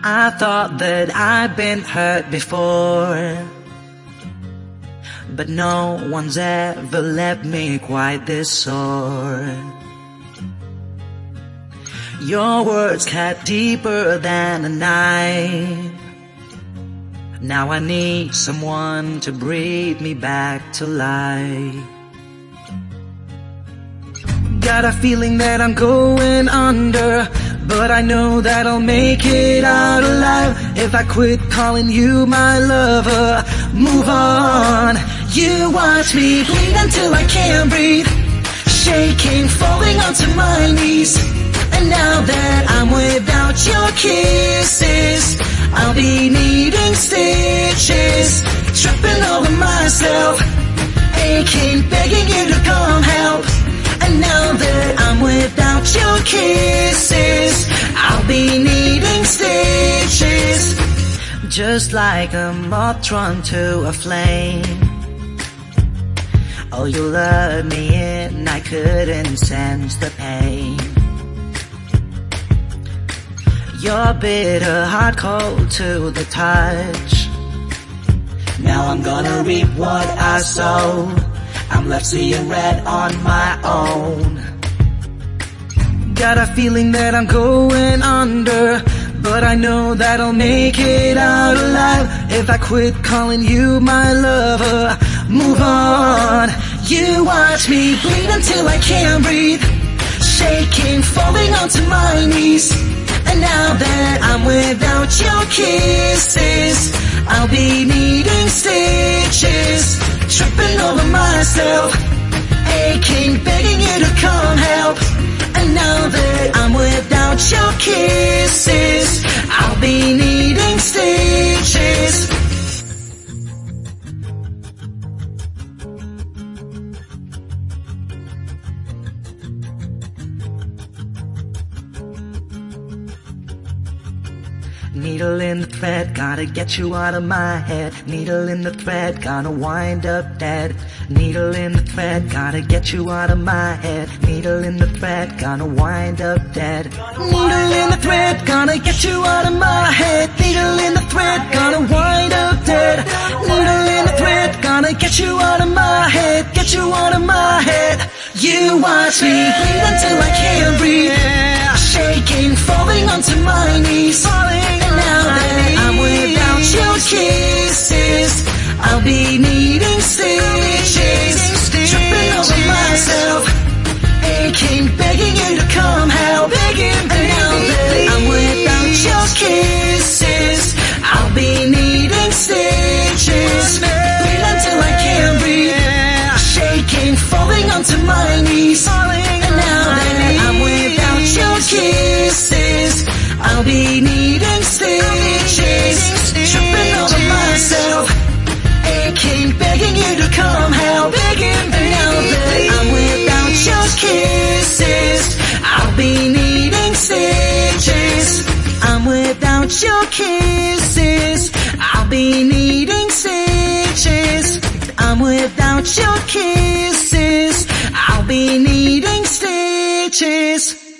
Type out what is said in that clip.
I thought that I'd been hurt before, but no one's ever left me quite this sore. Your words cut deeper than a knife. Now I need someone to breathe me back to life. Got a feeling that I'm going under, but I know that I'll make it out alive if I quit calling you my lover. Move on. You watch me bleed until I can't breathe, shaking, falling onto my knees. And now that I'm without your kisses, I'll be needing stitches, tripping over myself, aching, begging you to come help. And now that I'm without your kisses, I'll be needing stitches, just like a moth drawn to a flame. Oh, you lured me in, I couldn't sense the pain. Your bitter heart cold to the touch. Now I'm gonna reap what I sow. I'm left seeing red on my own. Got a feeling that I'm going under, but I know that I'll make it out alive if I quit calling you my lover. Move on. You watch me bleed until I can't breathe, shaking, falling onto my knees. And now that I'm without your kisses, I'll be needing stitches, tripping over myself, aching, begging you to come help. And now that I'm without your kisses, I'll be needing stitches. Needle in the thread, gotta get you out of my head. Needle in the thread, gonna wind up dead. Needle in the thread, gotta get you out of my head. Needle in the thread, gonna wind up dead. Needle in the thread, gonna get you out of my head. Needle in the thread, gonna wind up dead. Needle in the thread, gonna get you out of my head. Get you out of my head. You watch me bleed until I can't breathe, shaking, falling onto my knees. And now that I'm without your kisses, I'll be needing stitches, tripping over myself, aching, begging you to come help. And now that I'm without your kisses, I'll be needing stitches, bleed until I can't breathe, shaking, falling onto my knees. And now that I'm without your kisses, I'll be needing stitches, tripping over myself, aching, begging you to come help. And now that I'm without your kisses, I'll be needing stitches. I'm without your kisses, I'll be needing stitches. I'm without your kisses, I'll be needing stitches.